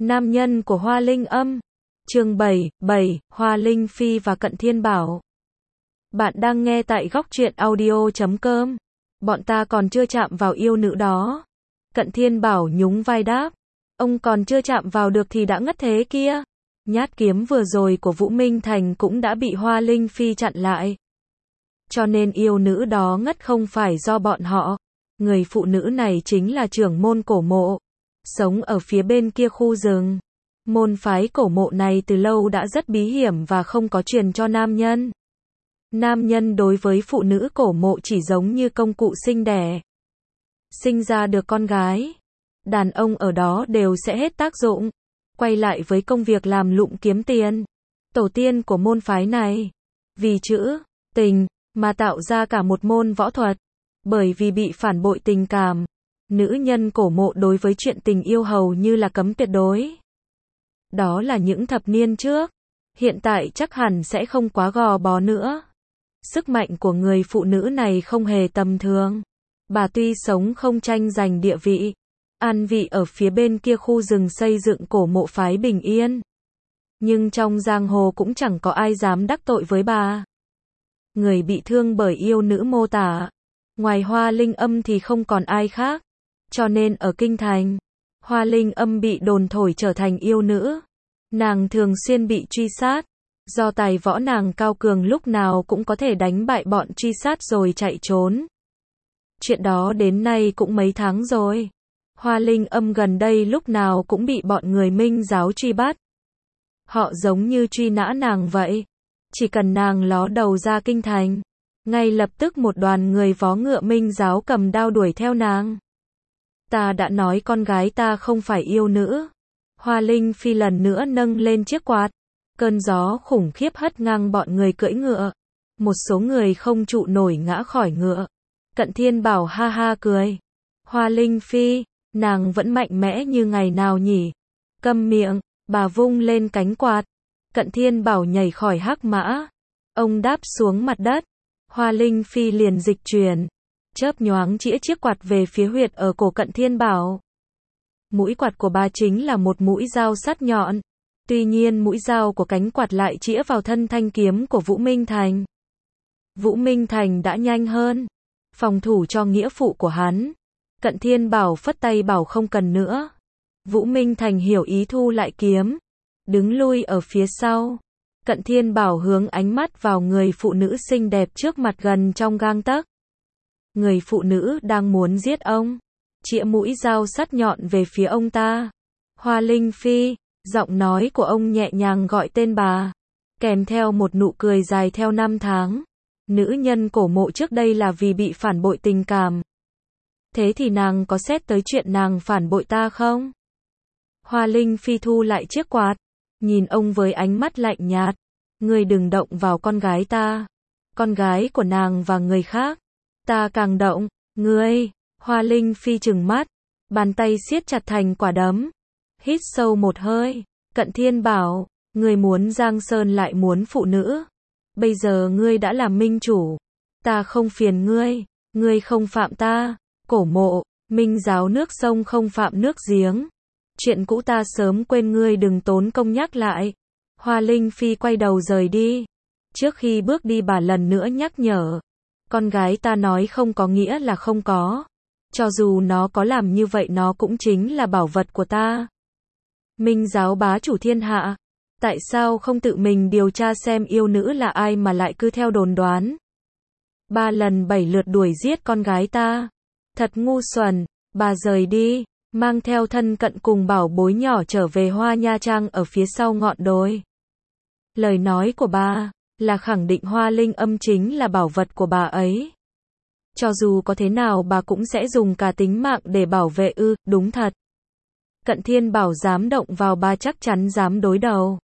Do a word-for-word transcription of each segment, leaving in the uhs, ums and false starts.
Nam nhân của Hoa Linh Âm. Chương bảy, bảy, Hoa Linh Phi và Cận Thiên Bảo. Bạn đang nghe tại góc truyện audio chấm com. Bọn ta còn chưa chạm vào yêu nữ đó. Cận Thiên Bảo nhún vai đáp. Ông còn chưa chạm vào được thì đã ngất thế kia. Nhát kiếm vừa rồi của Vũ Minh Thành cũng đã bị Hoa Linh Phi chặn lại. Cho nên yêu nữ đó ngất không phải do bọn họ. Người phụ nữ này chính là trưởng môn cổ mộ, sống ở phía bên kia khu rừng. Môn phái cổ mộ này từ lâu đã rất bí hiểm và không có truyền cho nam nhân. Nam nhân đối với phụ nữ cổ mộ chỉ giống như công cụ sinh đẻ. Sinh ra được con gái, đàn ông ở đó đều sẽ hết tác dụng, quay lại với công việc làm lụng kiếm tiền. Tổ tiên của môn phái này, vì chữ tình mà tạo ra cả một môn võ thuật. Bởi vì bị phản bội tình cảm, nữ nhân cổ mộ đối với chuyện tình yêu hầu như là cấm tuyệt đối. Đó là những thập niên trước, hiện tại chắc hẳn sẽ không quá gò bó nữa. Sức mạnh của người phụ nữ này không hề tầm thường. Bà tuy sống không tranh giành địa vị, an vị ở phía bên kia khu rừng xây dựng cổ mộ phái bình yên. Nhưng trong giang hồ cũng chẳng có ai dám đắc tội với bà. Người bị thương bởi yêu nữ mô tả, ngoài Hoa Linh Âm thì không còn ai khác. Cho nên ở Kinh Thành, Hoa Linh Âm bị đồn thổi trở thành yêu nữ. Nàng thường xuyên bị truy sát. Do tài võ nàng cao cường lúc nào cũng có thể đánh bại bọn truy sát rồi chạy trốn. Chuyện đó đến nay cũng mấy tháng rồi. Hoa Linh Âm gần đây lúc nào cũng bị bọn người Minh giáo truy bắt. Họ giống như truy nã nàng vậy. Chỉ cần nàng ló đầu ra Kinh Thành, ngay lập tức một đoàn người vó ngựa Minh giáo cầm đao đuổi theo nàng. Ta đã nói con gái ta không phải yêu nữ. Hoa Linh Phi lần nữa nâng lên chiếc quạt. Cơn gió khủng khiếp hất ngang bọn người cưỡi ngựa. Một số người không trụ nổi ngã khỏi ngựa. Cận Thiên Bảo ha ha cười. Hoa Linh Phi, nàng vẫn mạnh mẽ như ngày nào nhỉ? Câm miệng, bà vung lên cánh quạt. Cận Thiên Bảo nhảy khỏi hắc mã. Ông đáp xuống mặt đất. Hoa Linh Phi liền dịch chuyển, chớp nhoáng chĩa chiếc quạt về phía huyệt ở cổ Cận Thiên Bảo. Mũi quạt của bà chính là một mũi dao sắt nhọn. Tuy nhiên mũi dao của cánh quạt lại chĩa vào thân thanh kiếm của Vũ Minh Thành. Vũ Minh Thành đã nhanh hơn, phòng thủ cho nghĩa phụ của hắn. Cận Thiên Bảo phất tay bảo không cần nữa. Vũ Minh Thành hiểu ý thu lại kiếm, đứng lui ở phía sau. Cận Thiên Bảo hướng ánh mắt vào người phụ nữ xinh đẹp trước mặt gần trong gang tấc. Người phụ nữ đang muốn giết ông, chĩa mũi dao sắt nhọn về phía ông ta. Hoa Linh Phi, giọng nói của ông nhẹ nhàng gọi tên bà, kèm theo một nụ cười dài theo năm tháng. Nữ nhân cổ mộ trước đây là vì bị phản bội tình cảm. Thế thì nàng có xét tới chuyện nàng phản bội ta không? Hoa Linh Phi thu lại chiếc quạt, nhìn ông với ánh mắt lạnh nhạt. Ngươi đừng động vào con gái ta. Con gái của nàng và người khác. Ta càng động, ngươi. Hoa Linh Phi trừng mắt, bàn tay siết chặt thành quả đấm. Hít sâu một hơi. Cận Thiên Bảo, ngươi muốn giang sơn lại muốn phụ nữ. Bây giờ ngươi đã là minh chủ. Ta không phiền ngươi. Ngươi không phạm ta. Cổ mộ, Minh giáo nước sông không phạm nước giếng. Chuyện cũ ta sớm quên, ngươi đừng tốn công nhắc lại. Hoa Linh Phi quay đầu rời đi. Trước khi bước đi bà lần nữa nhắc nhở. Con gái ta nói không có nghĩa là không có. Cho dù nó có làm như vậy nó cũng chính là bảo vật của ta. Minh giáo bá chủ thiên hạ. Tại sao không tự mình điều tra xem yêu nữ là ai mà lại cứ theo đồn đoán. Ba lần bảy lượt đuổi giết con gái ta. Thật ngu xuẩn. Bà rời đi, mang theo thân cận cùng bảo bối nhỏ trở về Hoa Nha Trang ở phía sau ngọn đồi. Lời nói của bà là khẳng định Hoa Linh Âm chính là bảo vật của bà ấy. Cho dù có thế nào bà cũng sẽ dùng cả tính mạng để bảo vệ ư, đúng thật. Cận Thiên Bảo dám động vào bà chắc chắn dám đối đầu.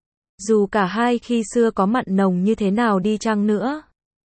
Dù cả hai khi xưa có mặn nồng như thế nào đi chăng nữa.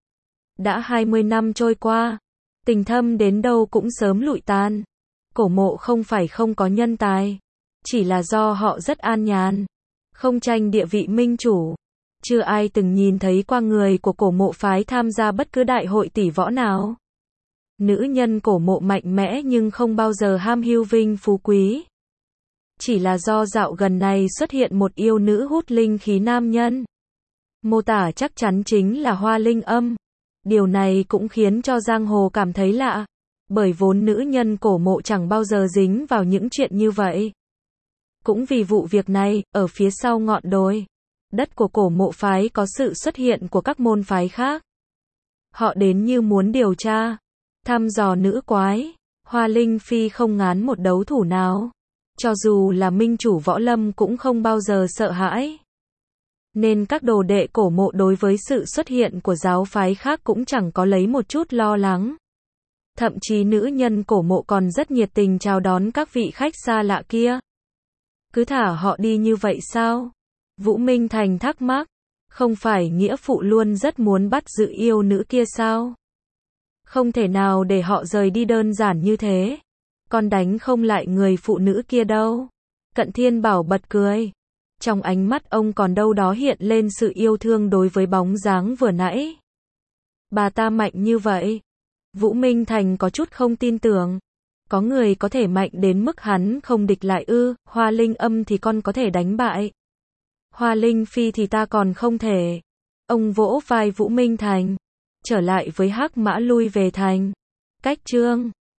Đã hai mươi năm trôi qua, tình thâm đến đâu cũng sớm lụi tan. Cổ mộ không phải không có nhân tài, chỉ là do họ rất an nhàn, không tranh địa vị minh chủ. Chưa ai từng nhìn thấy qua người của cổ mộ phái tham gia bất cứ đại hội tỷ võ nào. Nữ nhân cổ mộ mạnh mẽ nhưng không bao giờ ham hưu vinh phú quý. Chỉ là do dạo gần này xuất hiện một yêu nữ hút linh khí nam nhân. Mô tả chắc chắn chính là Hoa Linh Âm. Điều này cũng khiến cho giang hồ cảm thấy lạ, bởi vốn nữ nhân cổ mộ chẳng bao giờ dính vào những chuyện như vậy. Cũng vì vụ việc này, ở phía sau ngọn đồi đất của cổ mộ phái có sự xuất hiện của các môn phái khác. Họ đến như muốn điều tra, thăm dò nữ quái. Hoa Linh Phi không ngán một đấu thủ nào. Cho dù là minh chủ võ lâm cũng không bao giờ sợ hãi. Nên các đồ đệ cổ mộ đối với sự xuất hiện của giáo phái khác cũng chẳng có lấy một chút lo lắng. Thậm chí nữ nhân cổ mộ còn rất nhiệt tình chào đón các vị khách xa lạ kia. Cứ thả họ đi như vậy sao? Vũ Minh Thành thắc mắc. Không phải nghĩa phụ luôn rất muốn bắt giữ yêu nữ kia sao? Không thể nào để họ rời đi đơn giản như thế. Con đánh không lại người phụ nữ kia đâu. Cận Thiên Bảo bật cười. Trong ánh mắt ông còn đâu đó hiện lên sự yêu thương đối với bóng dáng vừa nãy. Bà ta mạnh như vậy. Vũ Minh Thành có chút không tin tưởng. Có người có thể mạnh đến mức hắn không địch lại ư? Hoa Linh Âm thì con có thể đánh bại. Hoa Linh Phi thì ta còn không thể. Ông vỗ vai Vũ Minh Thành. Trở lại với Hắc Mã lui về thành. Cách chương